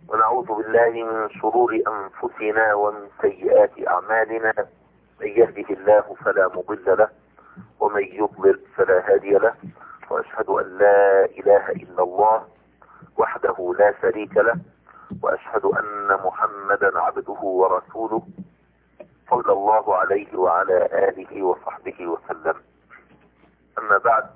ونعوذ بالله من شرور أنفسنا ومن سيئات أعمالنا. من يهده الله فلا مضل له ومن يضلل فلا هادي له، وأشهد أن لا إله إلا الله وحده لا شريك له، وأشهد أن محمدا عبده ورسوله صلى الله عليه وعلى آله وصحبه وسلم. أما بعد،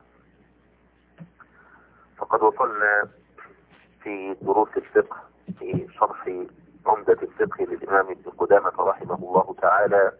فقد وصلنا في دروس الفقه في شرح عمدة الفقه للإمام ابن قدامة رحمه الله تعالى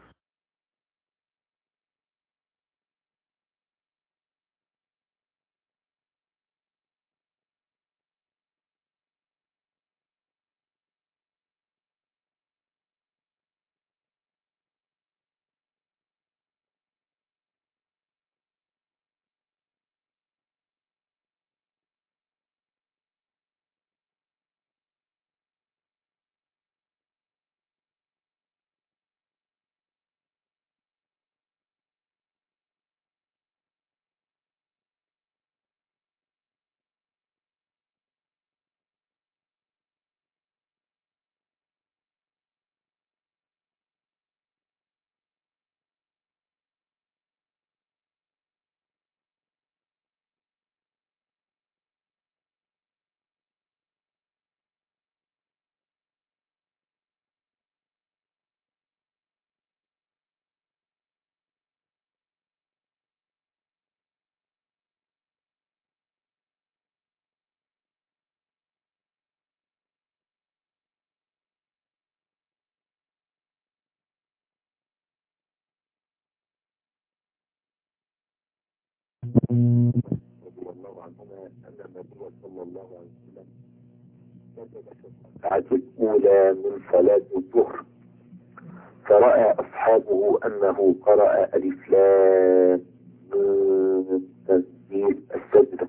رضي الله عنهما أن النبي صلى الله عليه وسلم الركعة الأولى من صلاة الظهر، فرأى أصحابه أنه قرأ ألف لام ميم تنزيل السجدة.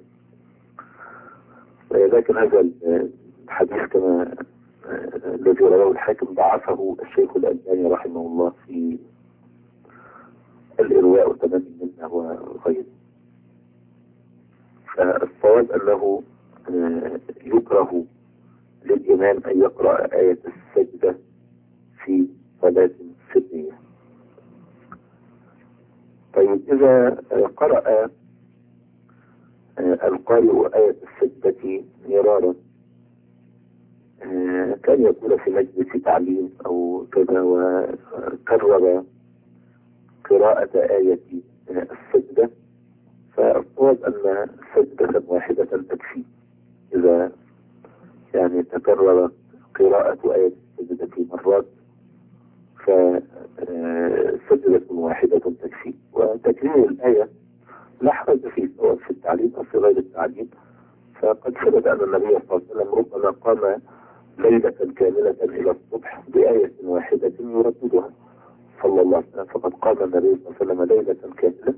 ولكن هذا الحديث كما الذي رواه الحاكم ضعفه الشيخ الألباني رحمه الله في الإرواء وتمام منه وغيره. فالصواب أنه يكره للإمام أن يقرأ آية السجدة في صلاة سرية. طيب، إذا قرأ القارئ آية السجدة مرارا، كان يكون في مجلس تعليم أو كذا وكرر قراءة آية السجدة، فالصواب أن سجدة واحدة تكفي. إذا يعني تكرر قراءة آية السجدة مرات فسجدة واحدة تكفي. وتكرير الآية لا حرج فيه سواء في التعليم أو في غير التعليم، فقد ثبت أن النبي صلى الله عليه وسلم ربما قام ليلة كاملة إلى الصبح بآية واحدة يرددها صلى الله عليه وسلم. فقد قام النبي صلى الله عليه وسلم ليلة كاملة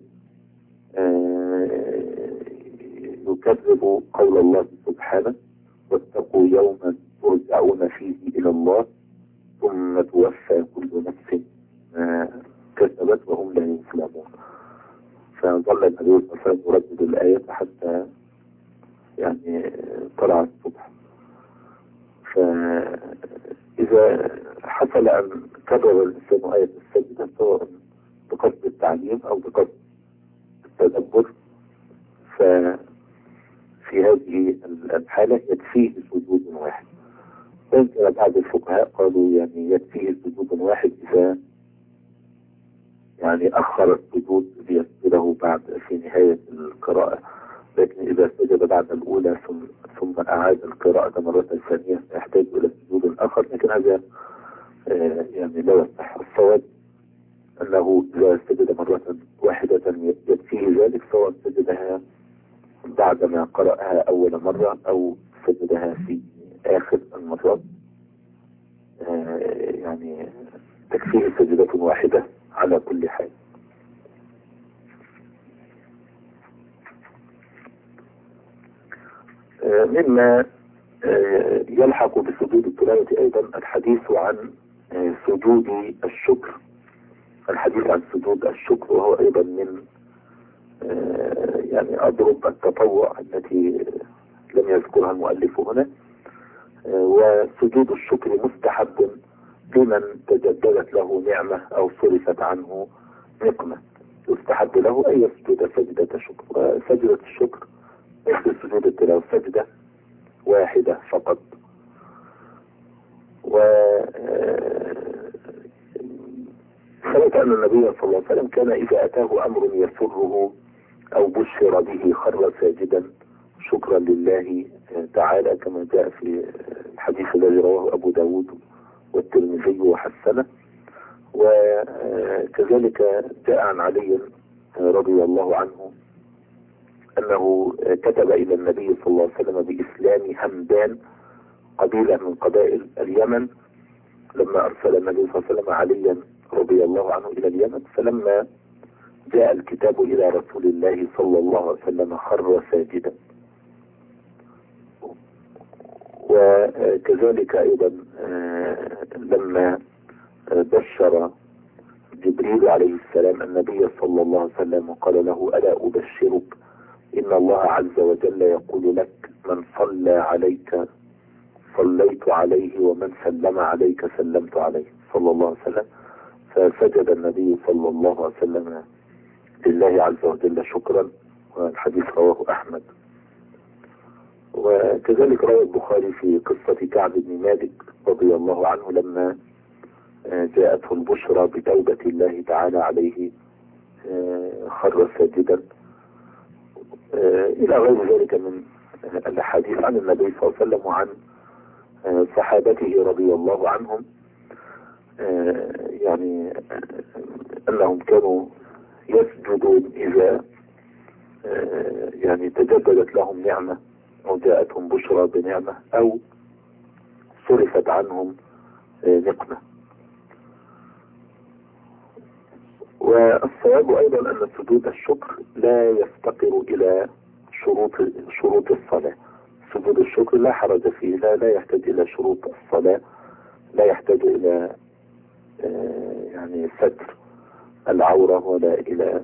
يكذب قول الله سبحانه: واتقوا يوما ترجعون فيه إلى الله ثم توفى كل نفس ما كسبت وهم لا يظلمون. فظل النبي صلى الله عليه وسلم يردد الآية حتى يعني طلع الصبح. فإذا حصل أن كرر الإنسان آية السجدة سواء بقصد التعليم أو بقصد التدبر، ففي هذه الحالة يكفيه سجود واحد. ويمكن بعض الفقهاء قالوا يعني يكفيه سجود واحد إذا يعني أخر السجود ليسجده بعد في نهاية القراءة، لكن إذا سجد بعد الأولى ثم أعاد القراءة مرة ثانية يحتاج إلى سجود آخر، لكن هذا يعني لا يصح. الصواب أنه إذا سجد مرة واحدة يكفيه ذلك، سواء سجدها بعدما قرأها أول مرة أو سجدها في آخر المرات، يعني تكفيه سجدة واحدة على كل حال. مما يلحق بسجود التلاوة أيضا الحديث عن سجود الشكر. الحديث عن سجود الشكر وهو أيضا من يعني أضرب التطوع التي لم يذكرها المؤلف هنا. وسجود الشكر مستحب لمن تجددت له نعمة أو صرفت عنه نقمة، يستحب له أن يسجد سجدة شكر. وسجدة الشكر مثل سجود التلاوة، سجدة واحدة فقط. و ثبت أن النبي صلى الله عليه وسلم كان إذا أتاه أمر يسره أو بشر به خر ساجدا شكرا لله تعالى، كما جاء في الحديث الذي رواه أبو داود والترمذي وحسنه. وكذلك جاء عن علي رضي الله عنه أنه كتب إلى النبي صلى الله عليه وسلم بإسلام همدان، قبيلة من قبائل اليمن، لما أرسل النبي صلى الله عليه وسلم عليا رضي الله عنه إلى اليمن. فلما جاء الكتاب إلى رسول الله صلى الله عليه وسلم خر ساجدا. وكذلك أيضا لما بشر جبريل عليه السلام النبي صلى الله عليه وسلم وقال له ألا أبشرك إن الله عز وجل يقول لك من صلى عليك صليت عليه ومن سلم عليك سلمت عليه صلى الله عليه وسلم. فسجد النبي صلى الله عليه وسلم لله عز وجل شكرا، والحديث رواه أحمد. وكذلك روى البخاري في قصة كعب بن مالك رضي الله عنه لما جاءته البشرى بتوبة الله تعالى عليه خر ساجدا، إلى غير ذلك من الحديث عن النبي صلى الله عليه وسلم وعن صحابته رضي الله عنهم، يعني أنهم كانوا يسجدون إذا يعني تجددت لهم نعمة أو جاءتهم بشرى بنعمة أو صرفت عنهم نقمة. والصواب أيضا أن سجود الشكر لا يفتقر إلى شروط الصلاة. سجود الشكر لا حرج فيه، لا يحتاج إلى شروط الصلاة، لا يحتاج إلى يعني ستر العورة ولا إلى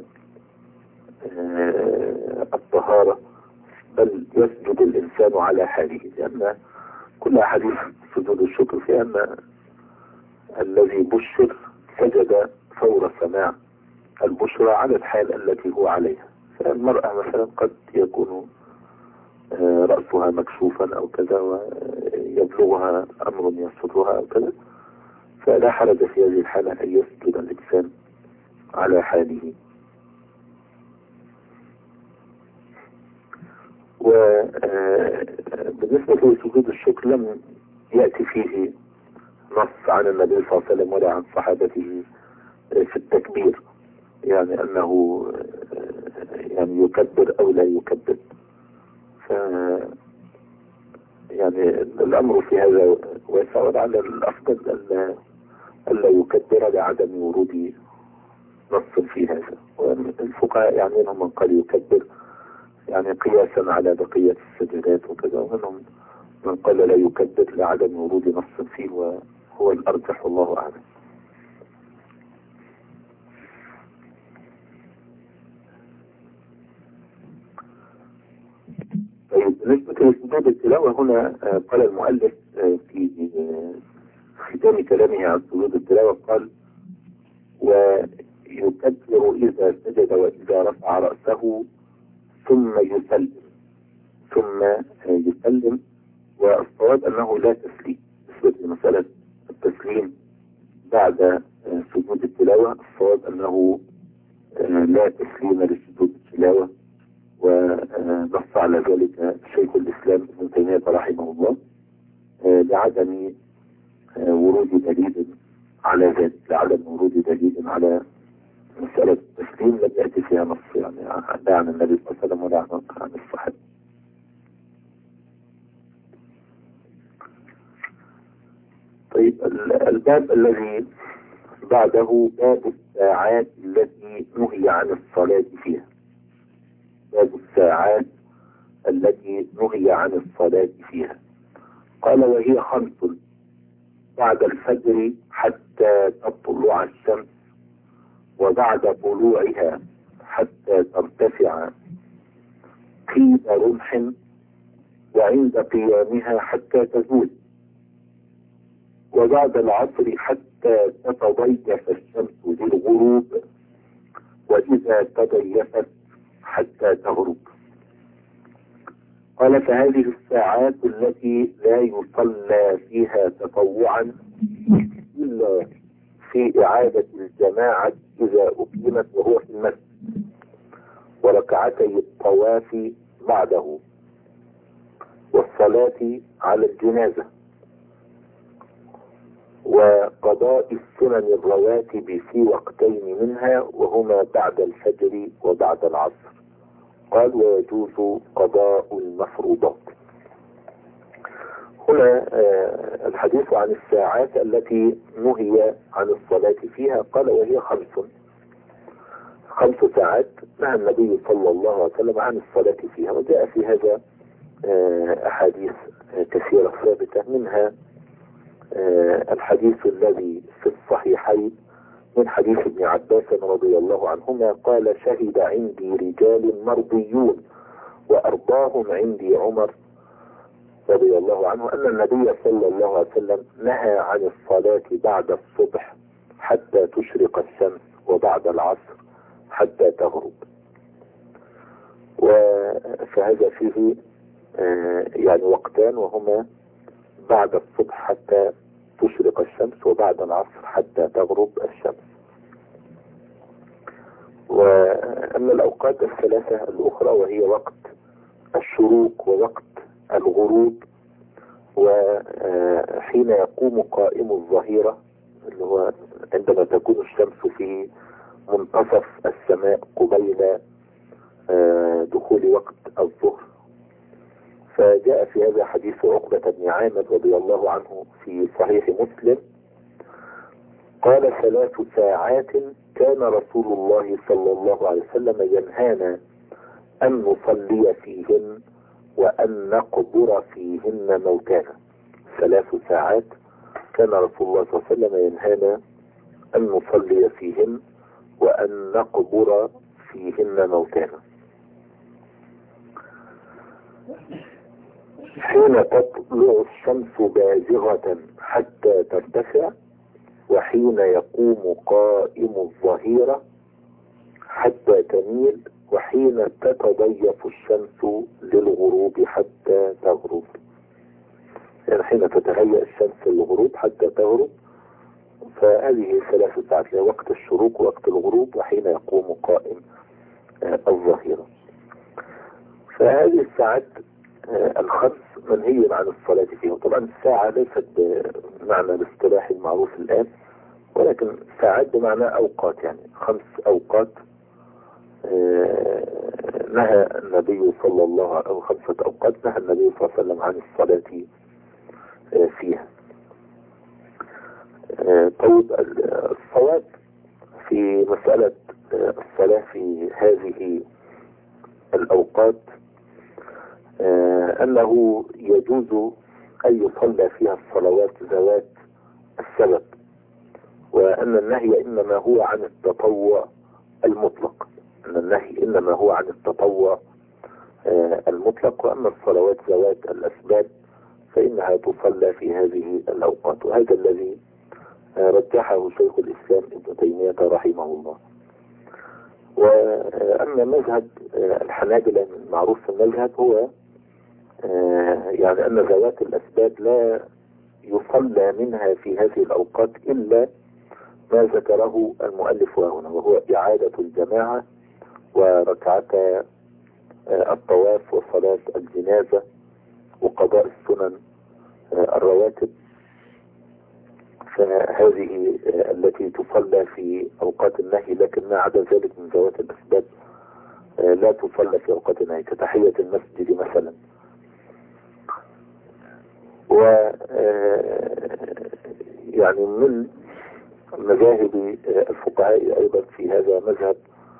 الطهارة، بل يسجد الإنسان على حاله، لأن كل حديث سجود الشكر في أن الذي بشر سجد فور سماع البشرى على الحال التي هو عليها. فالمرأة مثلا قد يكون رأسها مكشوفا أو كذا ويبلغها أمر يسرها أو كذا، فلا حرج في هذه الحالة أن يسجد الإنسان على حاله. وبالنسبة لسجود الشكر لم يأتي فيه نص عن النبي صلى الله عليه وسلم ولا عن صحابته في التكبير، يعني أنه يعني يكبر أو لا يكبر. يعني الأمر في هذا واسع، ولعل الأفضل ألا يكبر لعدم ورود نص في هذا. والفقهاء يعني منهم من قال يكبر يعني قياسا على بقية السجدات وكذا، ومنهم من قال لا يكبر لعدم ورود نص فيه، وهو الأرجح والله أعلم. طيب بالنسبة لسجود التلاوة هنا قال المؤلف في ختام كلامه عن سجود التلاوة قال ويكبر إذا سجد وإذا رفع رأسه ثم يسلم. والصواب أنه لا تسليم. بالنسبة لمسألة التسليم بعد سجود التلاوة، الصواب أنه لا تسليم لسجود التلاوة، ونص على ذلك شيخ الإسلام ابن تيمية رحمه الله لعدم ورود دليل على ذلك، لعدم ورود دليل على مسألة التسليم لم يأتي فيها نص، يعني لا عن النبي صلى الله عليه وسلم ولا عن الصحابة. طيب الباب الذي بعده باب الساعات التي نهي عن الصلاة فيها. باب الساعات التي نهي عن الصلاة فيها. قال وهي 5: بعد الفجر حتى تطلع الشمس، وبعد طلوعها حتى ترتفع قيد رمح، وعند قيامها حتى تزول. وبعد العصر حتى تتضيف الشمس للغروب، وإذا تضيفت حتى تغرب. قال فهذه الساعات التي لا يصلى فيها تطوعا إلا في إعادة الجماعة إذا أقيمت وهو في المسجد، وركعتي الطواف بعده، والصلاة على الجنازة، وقضاء السنن الرواتب في وقتين منها وهما بعد الفجر وبعد العصر. قال ويجوز قضاء المفروضات. هنا الحديث عن الساعات التي نهي عن الصلاة فيها. قال وهي 5 ساعات نهى النبي صلى الله عليه وسلم عن الصلاة فيها، وجاء في هذا أحاديث كثيرة ثابتة، منها الحديث الذي في الصحيحين من حديث ابن عباس رضي الله عنهما قال شهد عندي رجال مرضيون وأرضاهم عندي عمر رضي الله عنه أن النبي صلى الله عليه وسلم نهى عن الصلاة بعد الصبح حتى تشرق الشمس وبعد العصر حتى تغرب. فهذا فيه يعني وقتان، وهما بعد الصبح حتى تشرق الشمس وبعد العصر حتى تغرب الشمس. وأما الأوقات الثلاثة الأخرى وهي وقت الشروق ووقت الغروب وحين يقوم قائم الظهيرة اللي هو عندما تكون الشمس في منتصف السماء قبيل دخول وقت الظهر. فجاء في هذا حديث عقبة بن عامر رضي الله عنه في صحيح مسلم قال 3 ساعات كان رسول الله صلى الله عليه وسلم ينهانا أن نصلي فيهن وأن نقبر فيهن موتانا. 3 ساعات كان رسول الله صلى الله عليه وسلم ينهانا أن نصلي فيهن وأن نقبر فيهن موتانا. حين تطلع الشمس بازغة حتى ترتفع، وحين يقوم قائم الظهيرة حتى تميل، وحين تتضيف الشمس للغروب حتى تغرب. يعني حين تتهيأ الشمس للغروب حتى تغرب. فهذه 3 ساعات وقت الشروق ووقت الغروب وحين يقوم قائم الظهيرة. فهذه الساعات ال5 منهي عن الصلاة فيها. طبعا الساعة ليست بمعنى الاصطلاحي المعروف الآن، ولكن ساعات بمعنى أوقات، يعني 5 أوقات نهى النبي صلى الله عليه وسلم 5 أوقات نهى النبي صلى الله عليه وسلم عن الصلاة فيها. طيب الصواب في مسألة الصلاة في هذه الأوقات أنه يجوز أن يصلى فيها الصلوات ذوات السبب، وأن النهي إنما هو عن التطوع المطلق. أن النهي إنما هو عن التطوع المطلق، وأما الصلوات ذوات الأسباب فإنها تصلى في هذه الأوقات. وهذا الذي رجحه شيخ الإسلام ابن تيمية رحمه الله. وأما مذهب الحنابلة المعروف في المذهب هو يعني أن ذوات الأسباب لا يصلى منها في هذه الأوقات إلا ما ذكره المؤلف هنا، وهو إعادة الجماعة وركعتا الطواف وصلاة الجنازة وقضاء السنن الرواتب. فهذه التي تصلى في أوقات النهي، لكن ما عدا ذلك من ذوات الأسباب لا تصلى في أوقات النهي، كتحية المسجد مثلا. و يعني من مذاهب الفقهاء أيضا في هذا مذهب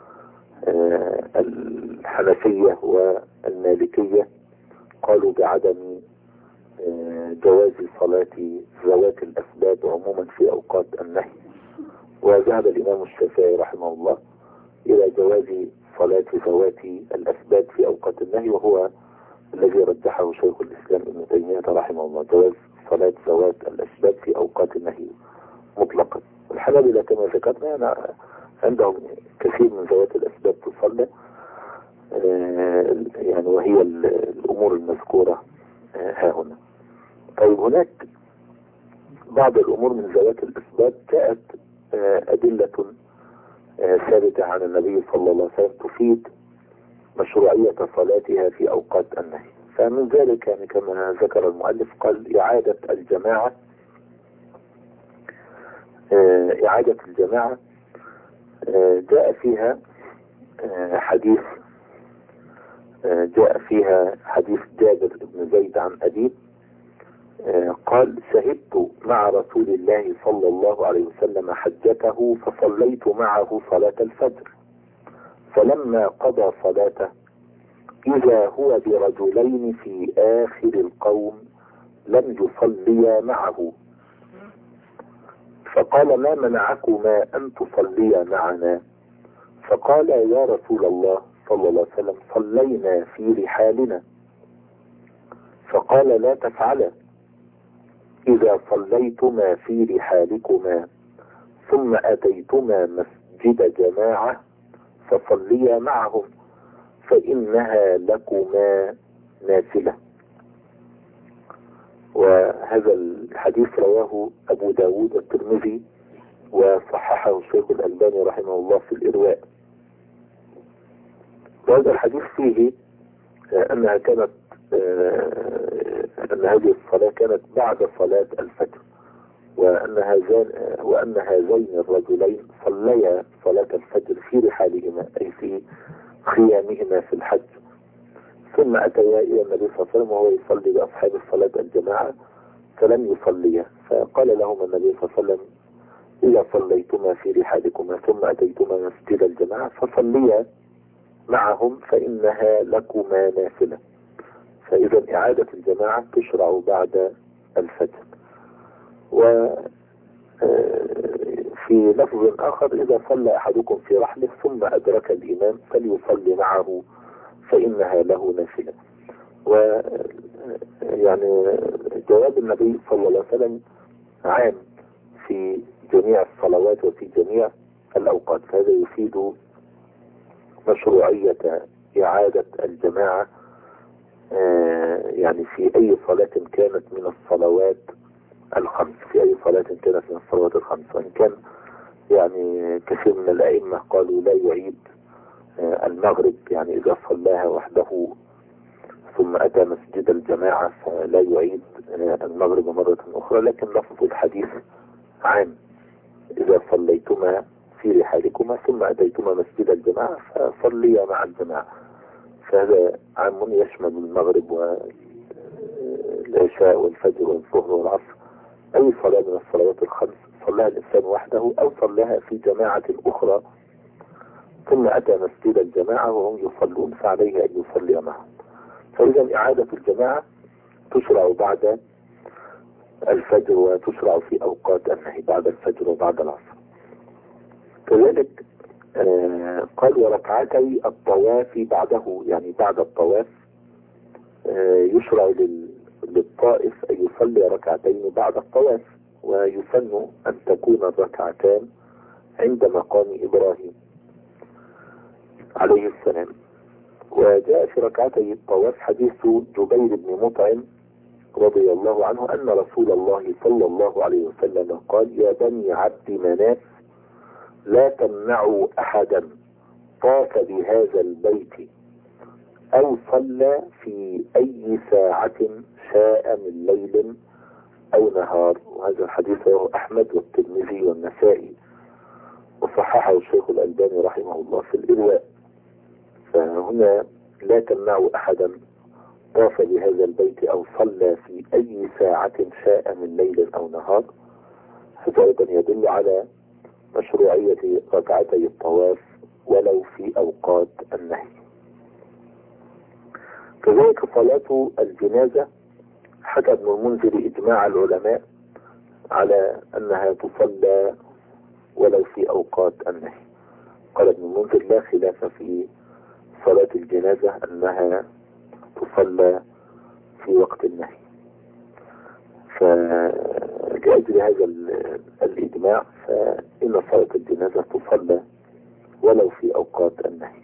الحنفية والمالكية، قالوا بعدم جواز صلاة ذوات الأسباب عموما في أوقات النهي. وذهب الإمام الشافعي رحمه الله إلى جواز صلاة ذوات الأسباب في أوقات النهي، وهو الذي رجحه شيخ الإسلام ابن تيمية رحمه الله، جواز صلاة ذوات الأسباب في أوقات النهي مطلقا. الحنابلة كما ذكرنا يعني عندهم كثير من ذوات الأسباب تصلى، يعني وهي الأمور المذكورة ها هنا. طيب هناك بعض الأمور من ذوات الأسباب جاءت أدلة ثابتة عن النبي صلى الله عليه وسلم تفيد مشروعية صلاتها في أوقات النهي. فمن ذلك يعني كما ذكر المؤلف قال إعادة الجماعة. إعادة الجماعة جاء فيها حديث جابر بن زيد عن أبيه قال شهدت مع رسول الله صلى الله عليه وسلم حجته فصليت معه صلاة الفجر، فلما قضى صلاته إذا هو برجلين في آخر القوم لم يصليا معه، فقال ما منعكما أن تصليا معنا؟ فقال يا رسول الله صلى الله عليه وسلم صلينا في رحالنا. فقال لا تفعلا، إذا صليتما في رحالكما ثم أتيتما مسجد جماعة فصليا معهم فإنها لكما نافلة. وهذا الحديث رواه أبو داود الترمذي وصححه الشيخ الألباني رحمه الله في الإرواء. وهذا الحديث فيه أن هذه الصلاة كانت بعد صلاة الفجر، وأن هذين الرجلين صليا صلاة الفجر في رحالهما أي في خيامهما في الحج، ثم أتيا إلى النبي صلى الله عليه وسلم وهو يصلي بأصحاب الصلاة الجماعة فلم يصليا، فقال لهم النبي صلى الله عليه وسلم إذا صليتما في رحالكما ثم أتيتما مسجد الجماعة فصليا معهم فإنها لكما نافلة. فإذا إعادة الجماعة تشرع بعد الفجر. وفي لفظ آخر إذا صلى أحدكم في رحله ثم أدرك الإمام فليصلي معه فإنها له نافلة. ويعني جواب النبي صلى الله عليه وسلم عام في جميع الصلوات وفي جميع الأوقات، فهذا يفيد مشروعية إعادة الجماعة يعني في أي صلاة كانت من الصلوات الخمس، وإن كان يعني كثير من الأئمة قالوا لا يعيد المغرب، يعني إذا صلاها وحده ثم أتى مسجد الجماعة فلا يعيد المغرب مرة أخرى، لكن لفظ الحديث عام إذا صليتما في رحالكما ثم أتيتما مسجد الجماعة فصليا مع الجماعة، فهذا عام يشمل المغرب والعشاء والفجر والظهر والعصر. أي صلاة من الصلوات الخمس صلاها الإنسان وحده أو صلاها في جماعة أخرى ثم أتى مسجد الجماعة وهم يصلون فعليه أن يصلي معهم. فإذا إعادة الجماعة تشرع بعد الفجر وتشرع في أوقات النهي بعد الفجر وبعد العصر. كذلك قال وركعتي الطواف بعده، يعني بعد الطواف يشرع للطائف أن يصلي ركعتين بعد الطواف، ويسن أن تكون الركعتان عند مقام إبراهيم عليه السلام. وجاء في ركعتي الطواف حديث جبير بن مطعم رضي الله عنه أن رسول الله صلى الله عليه وسلم قال يا بني عبد مناف لا تمنعوا أحدا طاف بهذا البيت أو صلى في أي ساعة شاء من ليل أو نهار. وهذا الحديث هو أحمد والترمذي والنسائي وصححه الشيخ الألباني رحمه الله في الإرواء. فهنا لا تمنعوا أحدا طاف بهذا البيت أو صلى في أي ساعة شاء من ليل أو نهار. هذا أيضا يدل على مشروعية ركعتي الطواف ولو في أوقات النهي. كذلك صلاة الجنازة حكى ابن المنذر إجماع العلماء على أنها تصلى ولو في أوقات النهي. قال ابن المنذر لا خلاف في صلاة الجنازة أنها تصلى في وقت النهي. فلأجل هذا الإجماع فإن صلاة الجنازة تصلى ولو في أوقات النهي.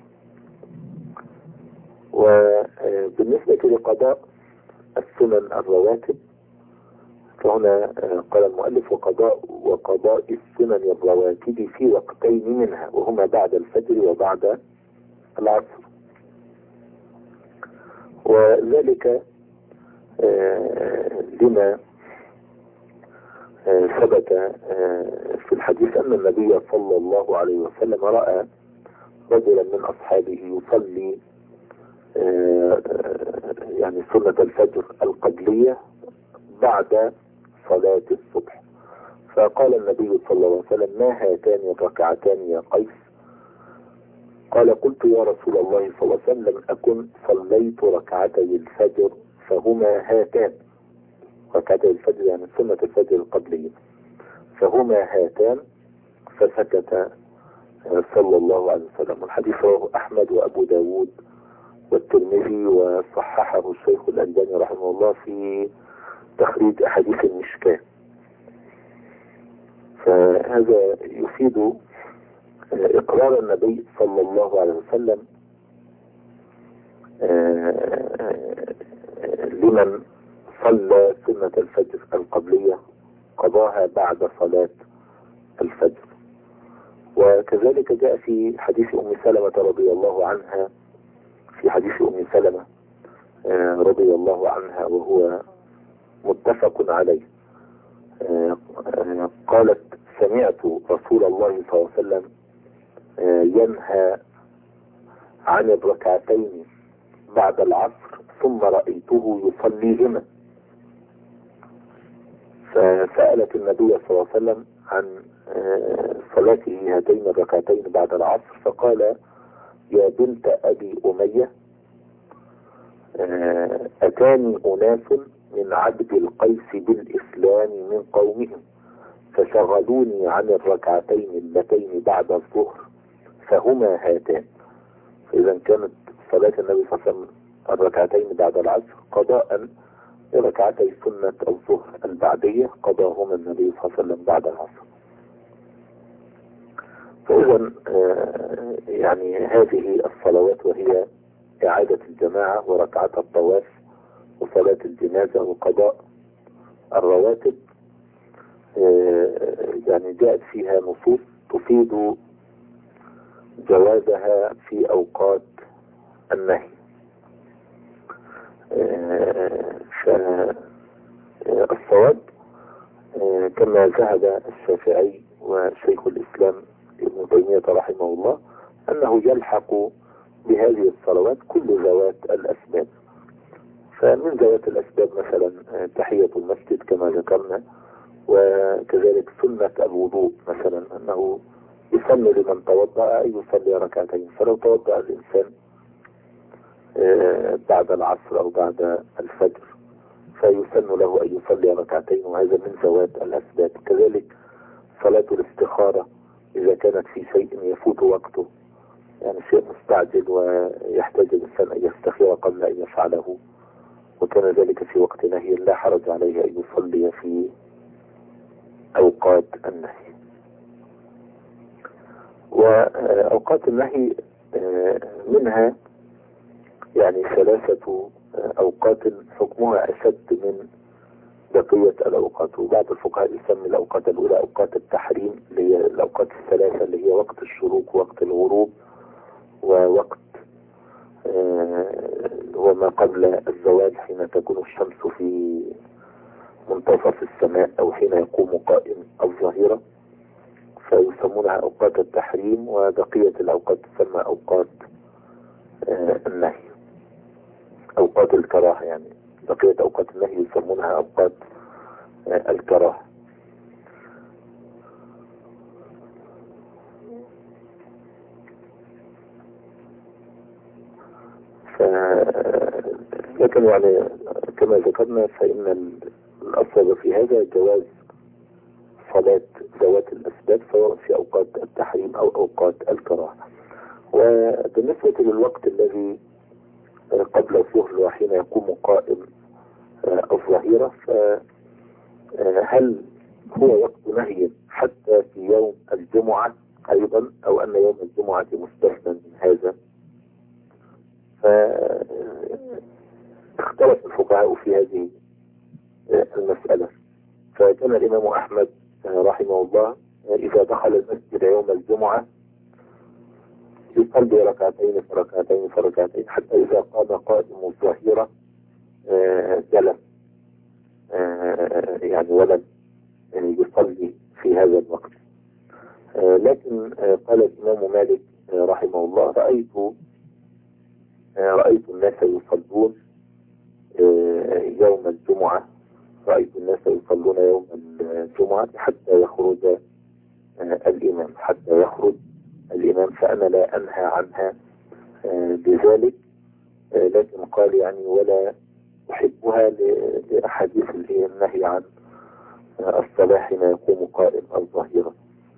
وبالنسبة لقضاء السنن الرواتب فهنا قال المؤلف وقضاء السنن الرواتب في وقتين منها وهما بعد الفجر وبعد العصر، وذلك لما ثبت في الحديث أن النبي صلى الله عليه وسلم رأى رجلا من أصحابه يصلي يعني سنة الفجر القبلية بعد صلاة الصبح، فقال النبي صلى الله عليه وسلم: ما هاتان الركعتان يا قيس؟ قال: قلت يا رسول الله صلى الله عليه وسلم: أكن صليت ركعتي الفجر فهما هاتان، ركعتي الفجر يعني سنة الفجر القبلية، فهما هاتان، فسكت صلى الله عليه وسلم. الحديث رواه أحمد وأبو داود والترمذي وصححه الشيخ الألباني رحمه الله في تخريج أحاديث المشكاة. فهذا يفيد إقرار النبي صلى الله عليه وسلم لمن صلى سنة الفجر القبلية قضاها بعد صلاة الفجر. وكذلك جاء في حديث أم سلمة رضي الله عنها، في حديث أم سلمة رضي الله عنها وهو متفق عليه، قالت: سمعت رسول الله صلى الله عليه وسلم ينهى عن الركعتين بعد العصر ثم رأيته يصليهما، فسألت النبي صلى الله عليه وسلم عن صلاته هاتين الركعتين بعد العصر، فقال: يا بنت أبي أمية، أتاني أناس من عبد القيس بالإسلام من قومهم فشغلوني عن الركعتين اللتين بعد الظهر فهما هاتان. فإذا كانت صلاة النبي صلى الله عليه وسلم الركعتين بعد العصر قضاء لركعتي سنة الظهر البعدية قضاهما النبي صلى الله عليه وسلم بعد العصر. فإذا يعني هذه الصلوات وهي إعادة الجماعة وركعة الطواف وصلاة الجنازة وقضاء الرواتب يعني جاءت فيها نصوص تفيد جوازها في أوقات النهي. فالصواب كما ذهب الشافعي وشيخ الإسلام ابن تيمية رحمه الله أنه يلحق بهذه الصلوات كل ذوات الأسباب. فمن ذوات الأسباب مثلا تحية المسجد كما ذكرنا، وكذلك سنة الوضوء مثلا أنه يصلي لمن توضأ أن يصلي ركعتين، فلو توضأ الإنسان بعد العصر أو بعد الفجر فيسن له أن يصلي ركعتين، وهذا من ذوات الأسباب. كذلك صلاة الاستخارة إذا كانت في شيء يفوت وقته، يعني شيء مستعجل ويحتاج الإنسان أن يستخير قبل أن يفعله، وكان ذلك في وقت نهي، لا حرج عليه أن يصلي في أوقات النهي. وأوقات النهي منها يعني ثلاثة أوقات حكمها أشد من بقية الأوقات، وبعض الفقهاء يسمي الأوقات الأولى أوقات التحريم اللي هي الأوقات الثلاثة اللي هي وقت الشروق ووقت الغروب ووقت هو ما قبل الزوال حين تكون الشمس في منتصف السماء أو حين يقوم قائم الظهيرة، فيسمونها أوقات التحريم، وبقية الأوقات تسمى أوقات النهي، أوقات الكراهة. يعني بقية أوقات النهي يسمونها أوقات الكراهة. لكن يعني كما ذكرنا فإن الأصل في هذا جواز صلاة ذوات الأسباب سواء في أوقات التحريم أو أوقات الكراهة. وبالنسبة للوقت الذي قبل الظهر وحين يقوم قائم الظهيرة، هل هو وقت نهي حتى في يوم الجمعة أيضا، أو أن يوم الجمعة مستثنى من هذا؟ فاختلف الفقهاء في هذه المسألة. فكان الإمام أحمد رحمه الله إذا دخل المسجد يوم الجمعة يصلي ركعتين فركعتين فركعتين حتى إذا قام قائم الظهيرة جلس يعني ولم يصلي في هذا الوقت. لكن قال الإمام مالك رحمه الله رأيت الناس يصلون يوم الجمعة، رأيت الناس يصلون يوم الجمعة حتى يخرج الإمام فأنا لا أنهى عنها بذلك. لكن قال يعني ولا أحبها لأحاديث النهي عن الصلاة حين يقوم قائم الظهيرة.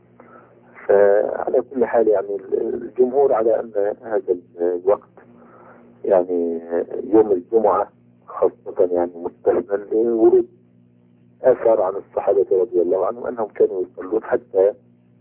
فعلى كل حال يعني الجمهور على أن هذا الوقت يعني يوم الجمعة خاصة يعني مستثنى لورود آثار عن الصحابة رضي الله عنهم أنهم كانوا يصلون حتى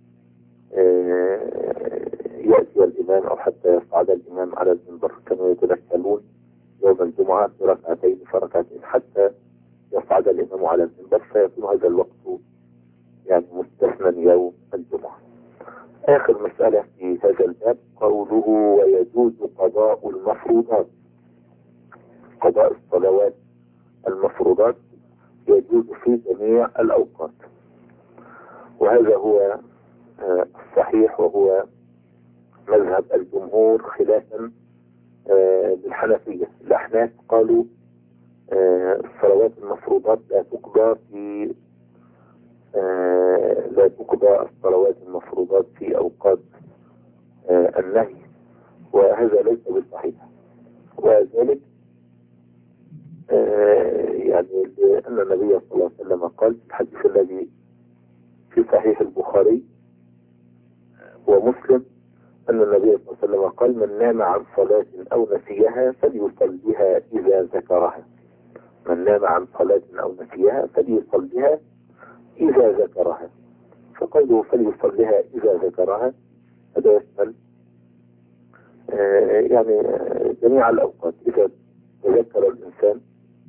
يأتي الإمام أو حتى يصعد الإمام على المنبر، كانوا يتنفلون يوم الجمعة بركعتين فركعتين حتى يصعد الإمام على المنبر، فيكون هذا الوقت يعني مستثنى يوم الجمعة. آخر مسألة في هذا الباب قوله ويجوز قضاء المفروضات، قضاء الصلوات المفروضات يجوز في جميع الأوقات، وهذا هو الصحيح وهو مذهب الجمهور خلافا للحنفية. الأحناف قالوا الصلوات المفروضات لا تقضى الصلوات المفروضات في أوقات النهي، وهذا ليس بالصحيح. وذلك يعني أن النبي صلى الله عليه وسلم قال في الحديث الذي في صحيح البخاري ومسلم أن النبي صلى الله عليه وسلم قال من نام عن صلاة أو نسيها فليصليها إذا ذكرها، من نام عن صلاة أو نسيها فليصليها إذا ذكرها. فقوله فليصليها إذا ذكرها هذا يشمل يعني جميع الأوقات. إذا تذكر الإنسان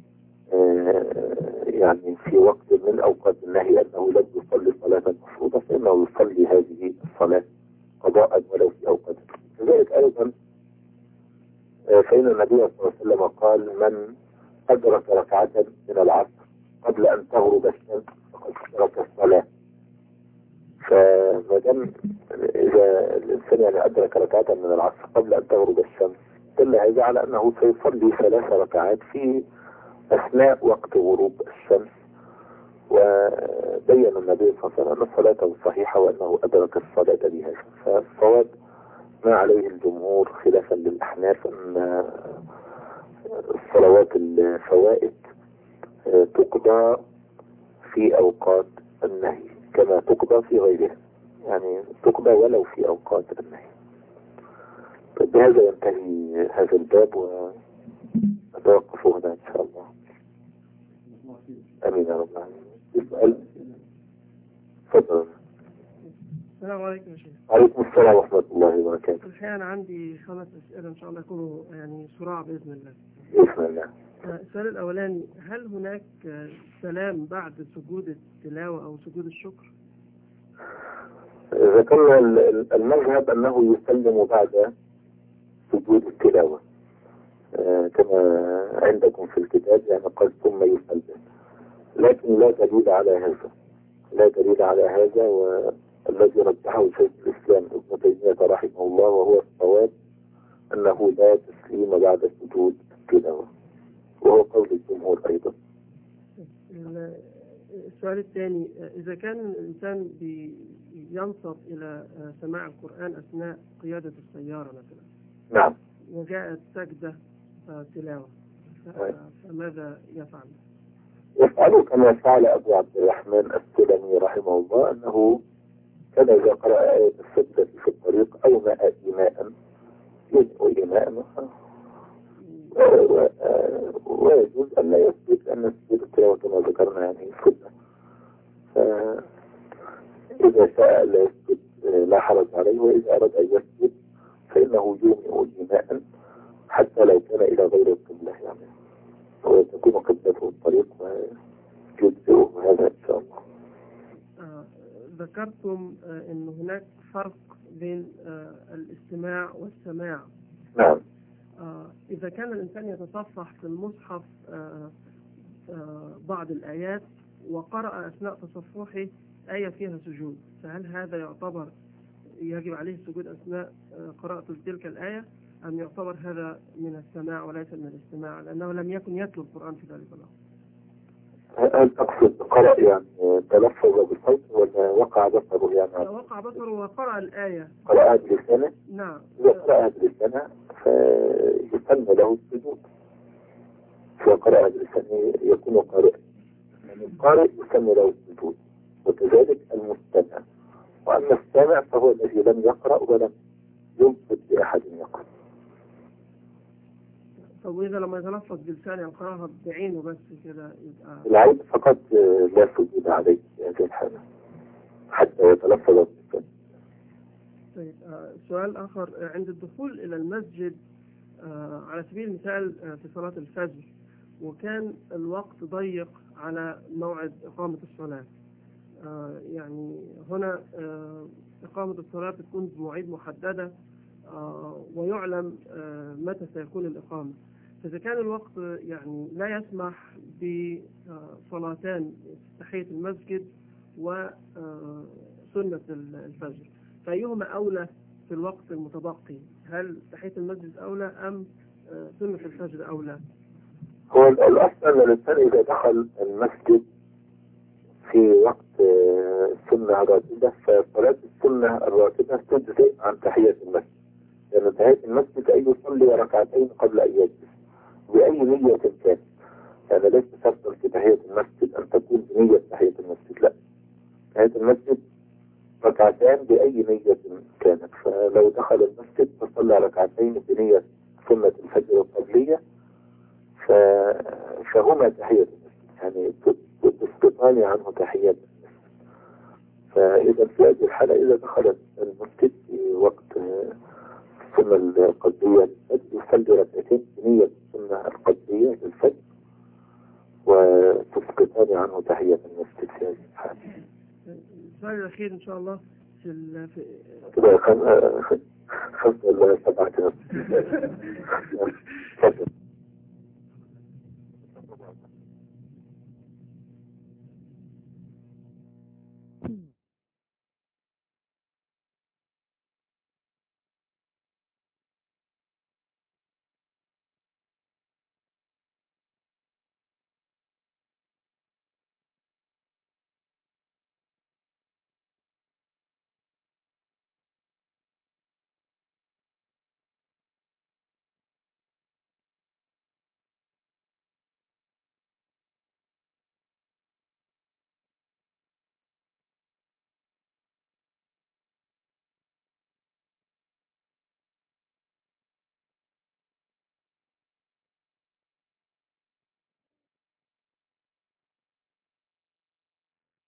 يعني في وقت من أوقات النهي أنه لم يصلي صلاة مفروضة فإنه يصلي هذه الصلاة قضاء ولو في أوقات. لذلك أيضا فإن النبي صلى الله عليه وسلم قال من أدرك ركعة من العصر قبل أن تغرب الشمس فقد أدرك الصلاة. فمادام إذا الإنسان يعني أدرك ركعة من العصر قبل أن تغرب الشمس دل هذا على أنه سيصلي 3 ركعات في أثناء وقت غروب الشمس. وبين النبي صلى الله عليه وسلم أن صلاته صحيحة وأنه أدرك الصلاة بهذا. فالصواب ما عليه الجمهور خلافا للأحناف أن الصلوات الفوائد تقضى في أوقات النهي كما تقضى في غيرها، يعني تقضى ولو في أوقات النهي. بهذا ينتهي هذا الباب ونتوقف هنا إن شاء الله. أمين يا رب العالمين. يسأل تفضل. السلام عليكم يا شيخ. عليكم السلام ورحمة الله وبركاته. الحقيقة أنا عندي 5 أسئلة إن شاء الله يكونوا يعني سرعة بإذن الله. بإذن الله. السؤال الأولاني هل هناك سلام بعد سجود التلاوة أو سجود الشكر؟ ذكرنا المذهب أنه يسلم بعد سجود التلاوة كما عندكم في الكتاب يعني قال ثم يسلم، لكن لا دليل على هذا والذي رجحه شيخ الإسلام ابن تيمية رحمه الله وهو الصواب أنه لا تسليم بعد سجود التلاوة، وهو قول الجمهور أيضا. السؤال الثاني إذا كان الإنسان ينصت إلى سماع القرآن أثناء قيادة السيارة مثلا، نعم، وجاءت سجدة تلاوة فماذا يفعل؟ يفعل كما فعل أبو عبد الرحمن السلمي رحمه الله أنه كان إذا قرأ آية السجدة في الطريق أو ماء إيماء يدعو إيماء ويجوز أن لا يسجد، أن السجود التلاوة كما ذكرنا يعني سنة إذا شاء لا يسجد لا حرج عليه، وإذا أراد أن يسجد فإنه يومئ إيماء حتى لو كان إلى غير القبلة يعني، وتكون قبلته الطريق ويجزئه هذا إن شاء الله. ذكرتم أن هناك فرق بين الاستماع والسماع. نعم. إذا كان الإنسان يتصفح في المصحف بعض الآيات وقرأ أثناء تصفحه آية فيها سجود، فهل هذا يعتبر يجب عليه السجود أثناء قراءة تلك الآية، أم يعتبر هذا من السماع وليس من الاستماع لأنه لم يكن يتلو القرآن في ذلك الوقت؟ هل تقصد قرأ يعني تلفظ بالصوت ولا وقع بصره يعني؟ وقع بصره وقرأ الآية. قرأها بلسانه؟ نعم. إذا قرأها بلسانه فيسمى له السجود. فقرأها بلسانه يكون قارئا، يعني القارئ يسمى له السجود، وكذلك المستمع. وأما السامع فهو الذي لم يقرأ ولم ينصت لأحد يقرأ. طب وإذا لما يتلفظ بلسانه يقرأها بعينه بس كده يبقى العين فقط لا سجود عليه في هذه الحالة حتى يتلفظ بلسانه. طيب سؤال آخر، عند الدخول إلى المسجد على سبيل المثال في صلاة الفجر وكان الوقت ضيق على موعد إقامة الصلاة، يعني هنا إقامة الصلاة بتكون بمواعيد محددة ويعلم متى سيكون الإقامة، فإذا كان الوقت يعني لا يسمح بصلاتان تحية المسجد وسنة الفجر، فأيهما أولى في الوقت المتبقي؟ هل تحية المسجد أولى أم سنة الفجر أولى؟ هو الأصل أن الإنسان إذا دخل المسجد في وقت السنة الراتبة فصلاة السنة الراتبة تجزئ عن تحية المسجد، لأن تحية المسجد أن يصلي ركعتين قبل أن يجلس بأي نية كانت، يعني ليس شرطا في تحية المسجد أن تكون بنية تحية المسجد، لا، تحية المسجد ركعتان بأي نية كانت، فلو دخل المسجد فصلى ركعتين بنية سنة الفجر القبلية فهما تحية المسجد، يعني تسقطان عنه تحية المسجد. فإذا في هذه الحالة إذا دخل المسجد في وقت السنة القبلية يصلي ركعتين بنية السنة القبلية للفجر وتسقطان عنه تحية المسجد في هذه الحالة. السؤال الأخير إن شاء الله كده 5 ولا 7